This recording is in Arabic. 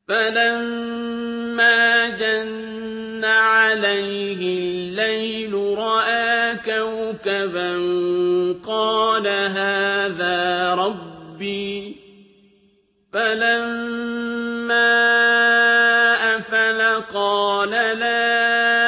فَلَمَّا جَنَّ عَلَيْهِ اللَّيْلُ رَأَىٰ كَوْكَبًا قَالَ هَٰذَا رَبِّي ۖ فَلَمَّا أَفَلَ قَالَ لَا